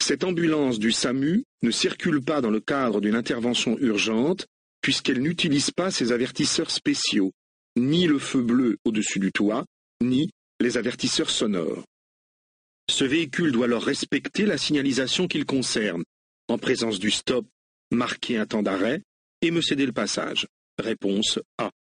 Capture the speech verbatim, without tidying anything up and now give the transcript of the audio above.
Cette ambulance du SAMU ne circule pas dans le cadre d'une intervention urgente puisqu'elle n'utilise pas ces avertisseurs spéciaux, ni le feu bleu au-dessus du toit, ni les avertisseurs sonores. Ce véhicule doit alors respecter la signalisation qu'il concerne, en présence du stop, marquer un temps d'arrêt et me céder le passage. Réponse A.